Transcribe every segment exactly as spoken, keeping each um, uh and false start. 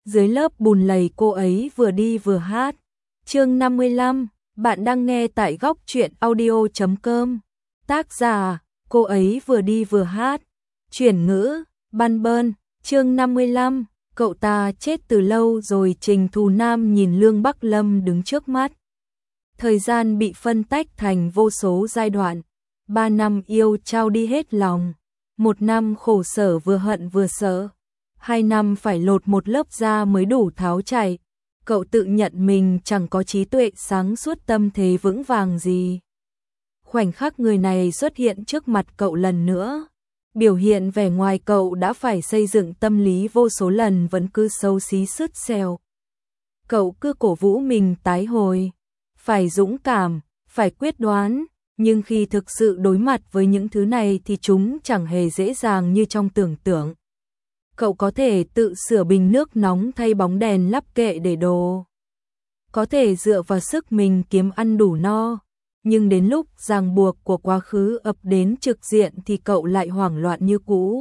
dưới lớp bùn lầy cô ấy vừa đi vừa hát. Chương năm mươi lăm, bạn đang nghe tại góc truyện audio chấm com. Tác giả, cô ấy vừa đi vừa hát. Chuyển ngữ, Ban Bơn. Chương năm mươi lăm, cậu ta chết từ lâu rồi. Trình Thù Nam nhìn Lương Bắc Lâm đứng trước mắt. Thời gian bị phân tách thành vô số giai đoạn. Ba năm yêu trao đi hết lòng. Một năm khổ sở vừa hận vừa sợ. Hai năm phải lột một lớp da mới đủ tháo chạy. Cậu tự nhận mình chẳng có trí tuệ sáng suốt tâm thế vững vàng gì. Khoảnh khắc người này xuất hiện trước mặt cậu lần nữa. Biểu hiện vẻ ngoài cậu đã phải xây dựng tâm lý vô số lần vẫn cứ xấu xí sứt xèo. Cậu cứ cổ vũ mình tái hồi. Phải dũng cảm, phải quyết đoán. Nhưng khi thực sự đối mặt với những thứ này thì chúng chẳng hề dễ dàng như trong tưởng tượng. Cậu có thể tự sửa bình nước nóng thay bóng đèn lắp kệ để đồ. Có thể dựa vào sức mình kiếm ăn đủ no. Nhưng đến lúc ràng buộc của quá khứ ập đến trực diện thì cậu lại hoảng loạn như cũ.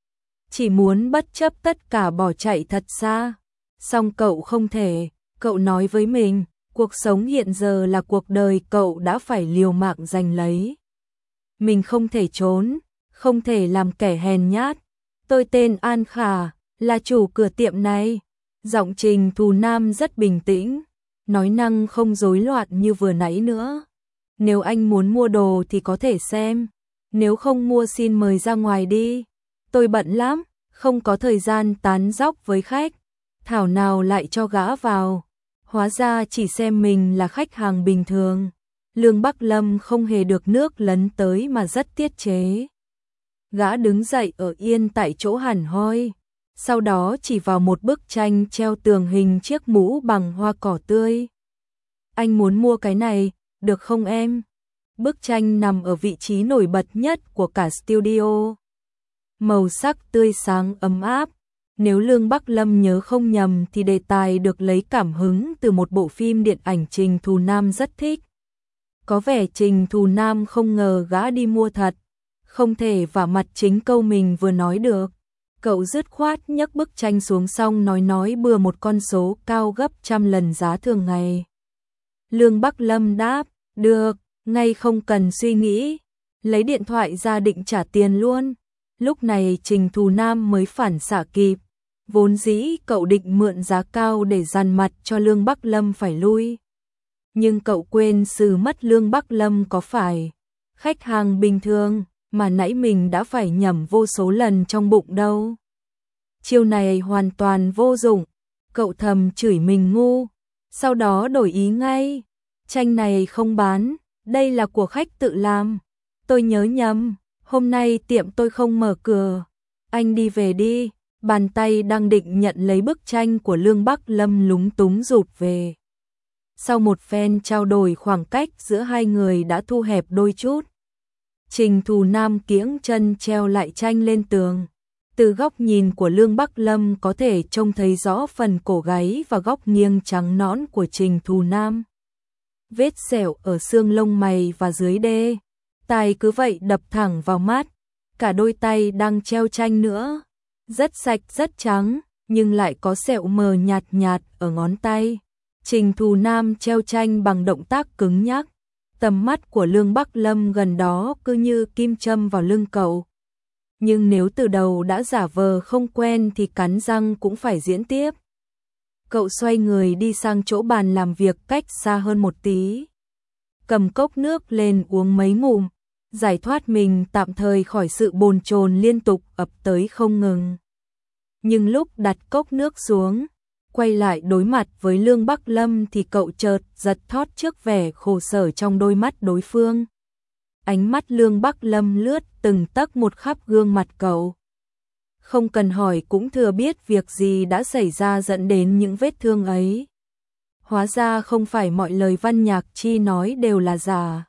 Chỉ muốn bất chấp tất cả bỏ chạy thật xa. Song cậu không thể, cậu nói với mình, cuộc sống hiện giờ là cuộc đời cậu đã phải liều mạng giành lấy. Mình không thể trốn, không thể làm kẻ hèn nhát. Tôi tên An Khả, là chủ cửa tiệm này. Giọng Trình Thù Nam rất bình tĩnh, nói năng không rối loạn như vừa nãy nữa. Nếu anh muốn mua đồ thì có thể xem, nếu không mua xin mời ra ngoài đi. Tôi bận lắm, không có thời gian tán dóc với khách. Thảo nào lại cho gã vào. Hóa ra chỉ xem mình là khách hàng bình thường. Lương Bắc Lâm không hề được nước lấn tới mà rất tiết chế. Gã đứng dậy ở yên tại chỗ hẳn hoi. Sau đó chỉ vào một bức tranh treo tường hình chiếc mũ bằng hoa cỏ tươi. Anh muốn mua cái này, được không em? Bức tranh nằm ở vị trí nổi bật nhất của cả studio. Màu sắc tươi sáng ấm áp. Nếu Lương Bắc Lâm nhớ không nhầm thì đề tài được lấy cảm hứng từ một bộ phim điện ảnh Trình Thù Nam rất thích. Có vẻ Trình Thù Nam không ngờ gã đi mua thật. Không thể vả mặt chính câu mình vừa nói được. Cậu dứt khoát nhấc bức tranh xuống xong nói nói bừa một con số cao gấp trăm lần giá thường ngày. Lương Bắc Lâm đáp, được, ngay không cần suy nghĩ. Lấy điện thoại ra định trả tiền luôn. Lúc này Trình Thù Nam mới phản xạ kịp. Vốn dĩ cậu định mượn giá cao để dằn mặt cho Lương Bắc Lâm phải lui. Nhưng cậu quên xử mất Lương Bắc Lâm có phải khách hàng bình thường mà nãy mình đã phải nhẩm vô số lần trong bụng đâu. Chiêu này hoàn toàn vô dụng. Cậu thầm chửi mình ngu. Sau đó đổi ý ngay. Tranh này không bán, đây là của khách tự làm. Tôi nhớ nhầm, hôm nay tiệm tôi không mở cửa. Anh đi về đi. Bàn tay đang định nhận lấy bức tranh của Lương Bắc Lâm lúng túng rụt về. Sau một phen trao đổi khoảng cách giữa hai người đã thu hẹp đôi chút. Trình Thù Nam kiễng chân treo lại tranh lên tường. Từ góc nhìn của Lương Bắc Lâm có thể trông thấy rõ phần cổ gáy và góc nghiêng trắng nõn của Trình Thù Nam. Vết sẹo ở xương lông mày và dưới đê. Tai cứ vậy đập thẳng vào mắt. Cả đôi tay đang treo tranh nữa. Rất sạch rất trắng, nhưng lại có sẹo mờ nhạt nhạt ở ngón tay. Trình Thù Nam treo tranh bằng động tác cứng nhắc. Tầm mắt của Lương Bắc Lâm gần đó cứ như kim châm vào lưng cậu. Nhưng nếu từ đầu đã giả vờ không quen thì cắn răng cũng phải diễn tiếp. Cậu xoay người đi sang chỗ bàn làm việc cách xa hơn một tí. Cầm cốc nước lên uống mấy ngụm. Giải thoát mình tạm thời khỏi sự bồn chồn liên tục ập tới không ngừng. Nhưng lúc đặt cốc nước xuống, quay lại đối mặt với Lương Bắc Lâm thì cậu chợt giật thót trước vẻ khổ sở trong đôi mắt đối phương. Ánh mắt Lương Bắc Lâm lướt từng tấc một khắp gương mặt cậu. Không cần hỏi cũng thừa biết việc gì đã xảy ra dẫn đến những vết thương ấy. Hóa ra không phải mọi lời Văn Nhạc Chi nói đều là giả.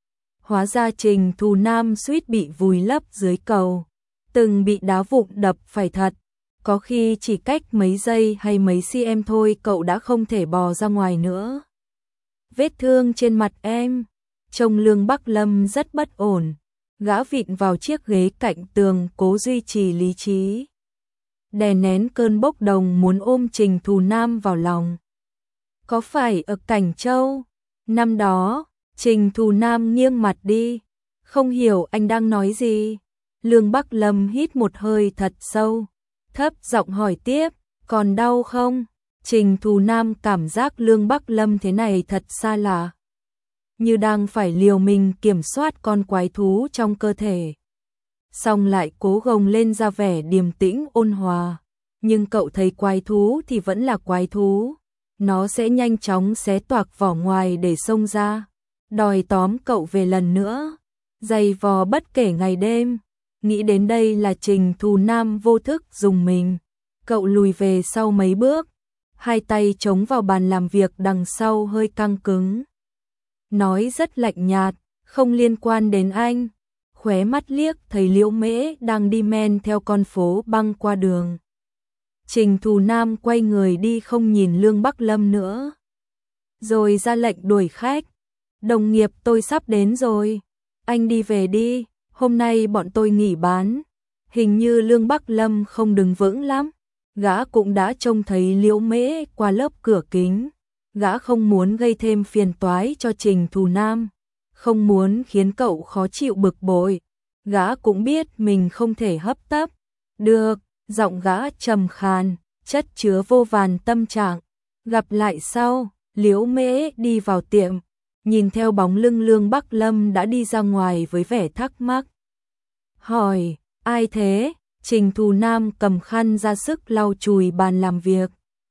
Hóa ra Trình Thù Nam suýt bị vùi lấp dưới cầu. Từng bị đá vụn đập phải thật. Có khi chỉ cách mấy giây hay mấy cm thôi cậu đã không thể bò ra ngoài nữa. Vết thương trên mặt em. Trông Lương Bắc Lâm rất bất ổn. Gã vịn vào chiếc ghế cạnh tường cố duy trì lý trí. đè nén cơn bốc đồng muốn ôm Trình Thù Nam vào lòng. Có phải ở Cảnh Châu? Năm đó, Trình Thù Nam nghiêng mặt đi, không hiểu anh đang nói gì. Lương Bắc Lâm hít một hơi thật sâu, thấp giọng hỏi tiếp, còn đau không? Trình Thù Nam cảm giác Lương Bắc Lâm thế này thật xa lạ, như đang phải liều mình kiểm soát con quái thú trong cơ thể. Xong lại cố gồng lên ra vẻ điềm tĩnh ôn hòa, nhưng cậu thấy quái thú thì vẫn là quái thú, nó sẽ nhanh chóng xé toạc vỏ ngoài để xông ra, đòi tóm cậu về lần nữa, giày vò bất kể ngày đêm. Nghĩ đến đây là Trình Thù Nam vô thức dùng mình, cậu lùi về sau mấy bước, hai tay chống vào bàn làm việc đằng sau hơi căng cứng. Nói rất lạnh nhạt, không liên quan đến anh. Khóe mắt liếc thấy Liễu Mễ đang đi men theo con phố băng qua đường. Trình Thù Nam quay người đi không nhìn Lương Bắc Lâm nữa, rồi ra lệnh đuổi khách. Đồng nghiệp tôi sắp đến rồi, anh đi về đi, hôm nay bọn tôi nghỉ bán. Hình như Lương Bắc Lâm không đứng vững lắm, gã cũng đã trông thấy Liễu Mễ qua lớp cửa kính. Gã không muốn gây thêm phiền toái cho Trình Thù Nam, không muốn khiến cậu khó chịu bực bội. Gã cũng biết mình không thể hấp tấp được, giọng gã trầm khàn, chất chứa vô vàn tâm trạng. Gặp lại sau, Liễu Mễ đi vào tiệm, nhìn theo bóng lưng Lương Bắc Lâm đã đi ra ngoài với vẻ thắc mắc. Hỏi, ai thế? Trình Thù Nam cầm khăn ra sức lau chùi bàn làm việc.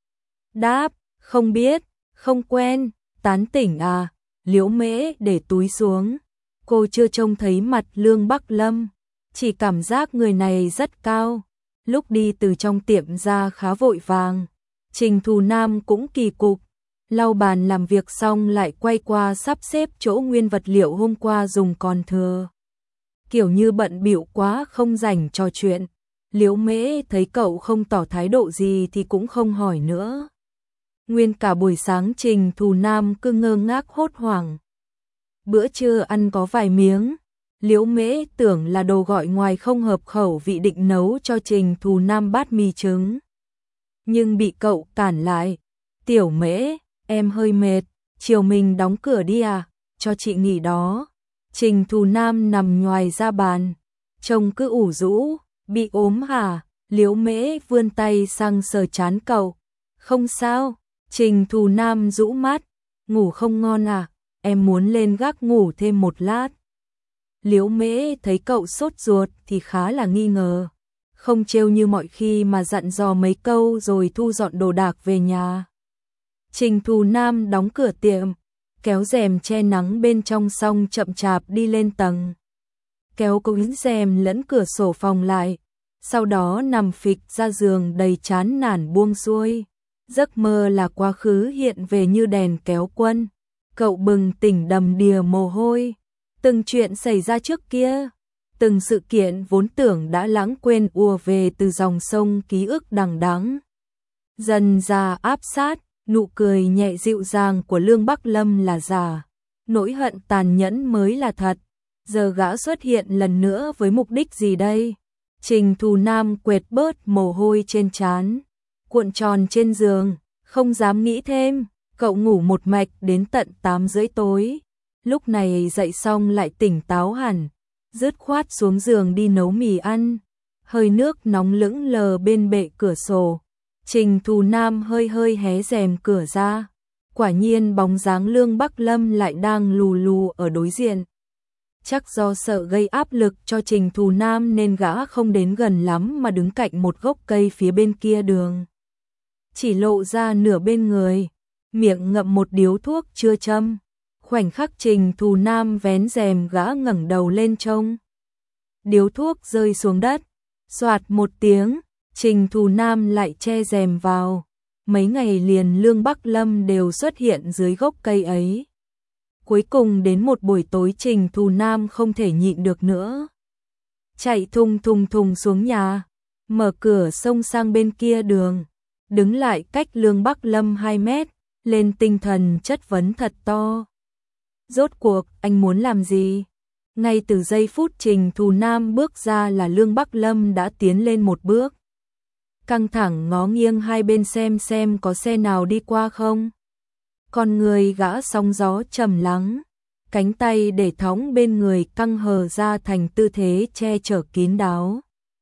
Đáp, không biết, không quen, tán tỉnh à? Liễu Mễ để túi xuống. Cô chưa trông thấy mặt Lương Bắc Lâm, chỉ cảm giác người này rất cao. Lúc đi từ trong tiệm ra khá vội vàng. Trình Thù Nam cũng kỳ cục, lau bàn làm việc xong lại quay qua sắp xếp chỗ nguyên vật liệu hôm qua dùng còn thừa. Kiểu như bận bịu quá không rảnh trò chuyện. Liễu Mễ thấy cậu không tỏ thái độ gì thì cũng không hỏi nữa. Nguyên cả buổi sáng Trình Thù Nam cứ ngơ ngác hốt hoảng. Bữa trưa ăn có vài miếng, Liễu Mễ tưởng là đồ gọi ngoài không hợp khẩu vị định nấu cho Trình Thù Nam bát mì trứng. Nhưng bị cậu cản lại. Tiểu Mễ, em hơi mệt, chiều mình đóng cửa đi à, cho chị nghỉ đó. Trình Thù Nam nằm nhoài ra bàn, trông cứ ủ rũ, bị ốm hả? Liễu Mễ vươn tay sang sờ trán cậu. Không sao. Trình Thù Nam rũ mắt, ngủ không ngon à, em muốn lên gác ngủ thêm một lát. Liễu Mễ thấy cậu sốt ruột thì khá là nghi ngờ, không trêu như mọi khi mà dặn dò mấy câu rồi thu dọn đồ đạc về nhà. Trình Thù Nam đóng cửa tiệm, kéo rèm che nắng bên trong xong chậm chạp đi lên tầng. Kéo cứng rèm lẫn cửa sổ phòng lại, sau đó nằm phịch ra giường đầy chán nản buông xuôi. Giấc mơ là quá khứ hiện về như đèn kéo quân. Cậu bừng tỉnh đầm đìa mồ hôi. Từng chuyện xảy ra trước kia, từng sự kiện vốn tưởng đã lãng quên ùa về từ dòng sông ký ức đằng đẵng. Dần ra áp sát, nụ cười nhẹ dịu dàng của Lương Bắc Lâm là giả, nỗi hận tàn nhẫn mới là thật. Giờ gã xuất hiện lần nữa với mục đích gì đây? Trình Thù Nam quệt bớt mồ hôi trên trán, cuộn tròn trên giường, không dám nghĩ thêm. Cậu ngủ một mạch đến tận tám rưỡi tối. Lúc này dậy xong lại tỉnh táo hẳn, dứt khoát xuống giường đi nấu mì ăn. Hơi nước nóng lững lờ bên bệ cửa sổ. Trình Thù Nam hơi hơi hé rèm cửa ra. Quả nhiên bóng dáng Lương Bắc Lâm lại đang lù lù ở đối diện. Chắc do sợ gây áp lực cho Trình Thù Nam nên gã không đến gần lắm mà đứng cạnh một gốc cây phía bên kia đường. Chỉ lộ ra nửa bên người, miệng ngậm một điếu thuốc chưa châm. Khoảnh khắc Trình Thù Nam vén rèm gã ngẩng đầu lên trông. Điếu thuốc rơi xuống đất, xoạt một tiếng, Trình Thù Nam lại che rèm vào. Mấy ngày liền Lương Bắc Lâm đều xuất hiện dưới gốc cây ấy. Cuối cùng đến một buổi tối Trình Thù Nam không thể nhịn được nữa. Chạy thùng thùng thùng xuống nhà, mở cửa xông sang bên kia đường, đứng lại cách Lương Bắc Lâm hai mét, lên tinh thần chất vấn thật to. Rốt cuộc anh muốn làm gì? Ngay từ giây phút Trình Thù Nam bước ra là Lương Bắc Lâm đã tiến lên một bước. căng thẳng ngó nghiêng hai bên xem xem có xe nào đi qua không. Con người gã sóng gió trầm lắng, cánh tay để thõng bên người căng hờ ra thành tư thế che chở kín đáo.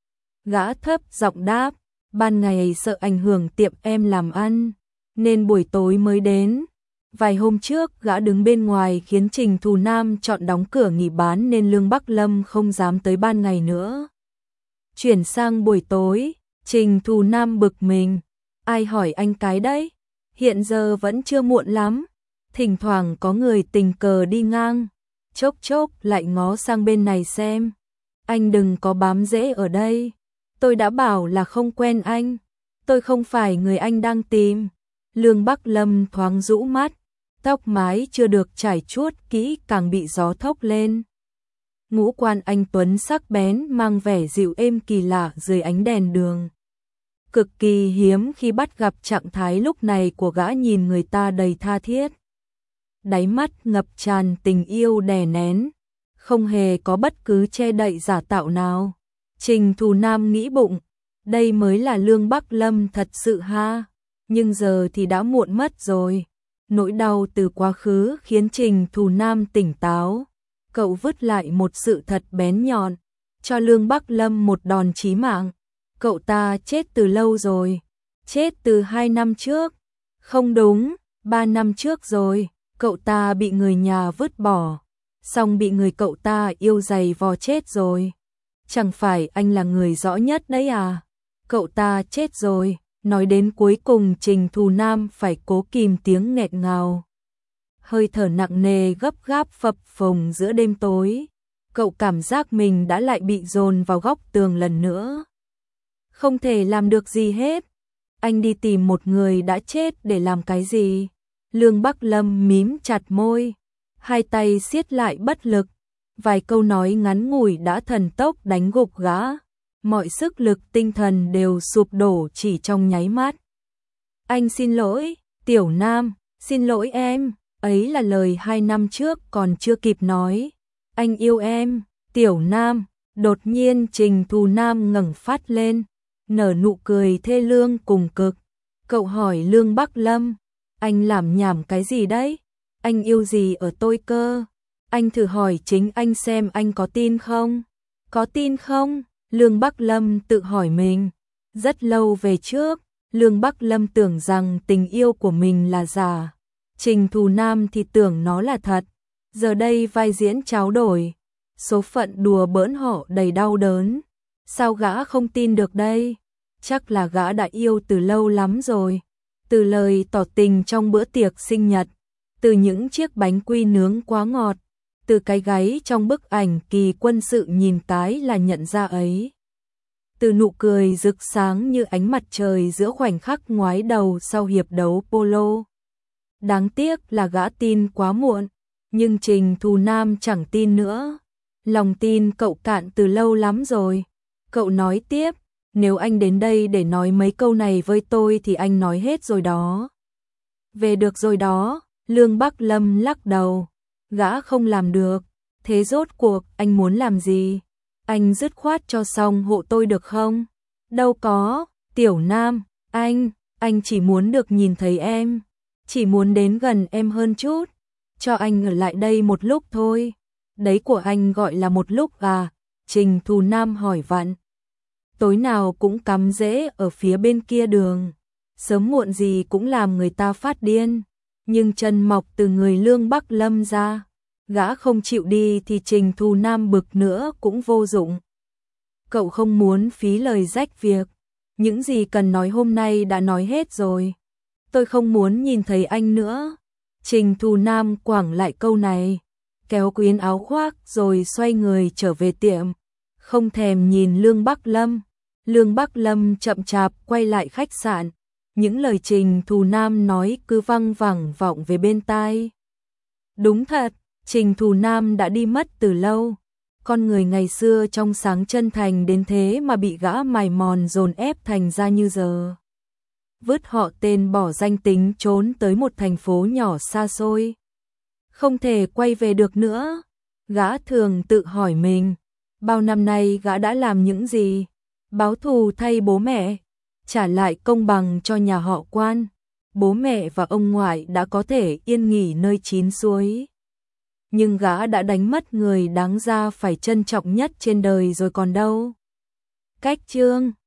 Gã thấp giọng đáp, ban ngày sợ ảnh hưởng tiệm em làm ăn, nên buổi tối mới đến. Vài hôm trước gã đứng bên ngoài khiến Trình Thù Nam chọn đóng cửa nghỉ bán nên Lương Bắc Lâm không dám tới ban ngày nữa. Chuyển sang buổi tối, Trình Thù Nam bực mình. Ai hỏi anh cái đấy? Hiện giờ vẫn chưa muộn lắm. Thỉnh thoảng có người tình cờ đi ngang, chốc chốc lại ngó sang bên này xem. Anh đừng có bám rễ ở đây. Tôi đã bảo là không quen anh. Tôi không phải người anh đang tìm. Lương Bắc Lâm thoáng rũ mắt, tóc mái chưa được trải chuốt kỹ càng bị gió thốc lên. Ngũ quan anh tuấn sắc bén mang vẻ dịu êm kỳ lạ dưới ánh đèn đường. Cực kỳ hiếm khi bắt gặp trạng thái lúc này của gã, nhìn người ta đầy tha thiết. Đáy mắt ngập tràn tình yêu đè nén, không hề có bất cứ che đậy giả tạo nào. Trình Thù Nam nghĩ bụng, đây mới là Lương Bắc Lâm thật sự ha, nhưng giờ thì đã muộn mất rồi. Nỗi đau từ quá khứ khiến Trình Thù Nam tỉnh táo. Cậu vứt lại một sự thật bén nhọn, cho Lương Bắc Lâm một đòn chí mạng. Cậu ta chết từ lâu rồi, chết từ hai năm trước. Không đúng, ba năm trước rồi, cậu ta bị người nhà vứt bỏ, xong bị người cậu ta yêu giày vò chết rồi. Chẳng phải anh là người rõ nhất đấy à? Cậu ta chết rồi. Nói đến cuối cùng Trình Thù Nam phải cố kìm tiếng nghẹn ngào. Hơi thở nặng nề gấp gáp phập phồng giữa đêm tối. Cậu cảm giác mình đã lại bị dồn vào góc tường lần nữa. Không thể làm được gì hết. Anh đi tìm một người đã chết để làm cái gì? Lương Bắc Lâm mím chặt môi, hai tay siết lại bất lực. Vài câu nói ngắn ngủi đã thần tốc đánh gục gã. Mọi sức lực tinh thần đều sụp đổ chỉ trong nháy mắt. Anh xin lỗi, Tiểu Nam, xin lỗi em. Ấy là lời hai năm trước còn chưa kịp nói. Anh yêu em, Tiểu Nam. Đột nhiên Trình Thù Nam ngẩng phát lên, nở nụ cười thê lương cùng cực. Cậu hỏi Lương Bắc Lâm, anh làm nhảm cái gì đấy? Anh yêu gì ở tôi cơ? Anh thử hỏi chính anh xem anh có tin không? Có tin không? Lương Bắc Lâm tự hỏi mình. Rất lâu về trước, Lương Bắc Lâm tưởng rằng tình yêu của mình là giả. Trình Thù Nam thì tưởng nó là thật. Giờ đây vai diễn tráo đổi, số phận đùa bỡn họ đầy đau đớn. Sao gã không tin được đây? Chắc là gã đã yêu từ lâu lắm rồi. Từ lời tỏ tình trong bữa tiệc sinh nhật, từ những chiếc bánh quy nướng quá ngọt, từ cái gáy trong bức ảnh Kỳ Quân Sự nhìn cái là nhận ra ấy. Từ nụ cười rực sáng như ánh mặt trời giữa khoảnh khắc ngoái đầu sau hiệp đấu polo. Đáng tiếc là gã tin quá muộn, nhưng Trình Thù Nam chẳng tin nữa. Lòng tin cậu cạn từ lâu lắm rồi. Cậu nói tiếp, nếu anh đến đây để nói mấy câu này với tôi thì anh nói hết rồi đó. Về được rồi đó, Lương Bắc Lâm lắc đầu. Gã không làm được. Thế rốt cuộc anh muốn làm gì? Anh dứt khoát cho xong hộ tôi được không? Đâu có, Tiểu Nam, anh, anh chỉ muốn được nhìn thấy em. Chỉ muốn đến gần em hơn chút. Cho anh ở lại đây một lúc thôi. Đấy của anh gọi là một lúc à? Trình Thù Nam hỏi vặn. Tối nào cũng cắm rễ ở phía bên kia đường. Sớm muộn gì cũng làm người ta phát điên. Nhưng chân mọc từ người Lương Bắc Lâm ra. Gã không chịu đi thì Trình Thù Nam bực nữa cũng vô dụng. Cậu không muốn phí lời rách việc. Những gì cần nói hôm nay đã nói hết rồi. Tôi không muốn nhìn thấy anh nữa. Trình Thù Nam quẳng lại câu này, kéo quyến áo khoác rồi xoay người trở về tiệm. Không thèm nhìn Lương Bắc Lâm. Lương Bắc Lâm chậm chạp quay lại khách sạn. Những lời Trình Thù Nam nói cứ văng vẳng vọng về bên tai. Đúng thật, Trình Thù Nam đã đi mất từ lâu. Con người ngày xưa trong sáng chân thành đến thế mà bị gã mài mòn dồn ép thành ra như giờ. Vứt họ tên bỏ danh tính trốn tới một thành phố nhỏ xa xôi. Không thể quay về được nữa. Gã thường tự hỏi mình, bao năm nay gã đã làm những gì? Báo thù thay bố mẹ, trả lại công bằng cho nhà họ Quan. Bố mẹ và ông ngoại đã có thể yên nghỉ nơi chín suối. Nhưng gã đã đánh mất người đáng ra phải trân trọng nhất trên đời rồi còn đâu. Cách chương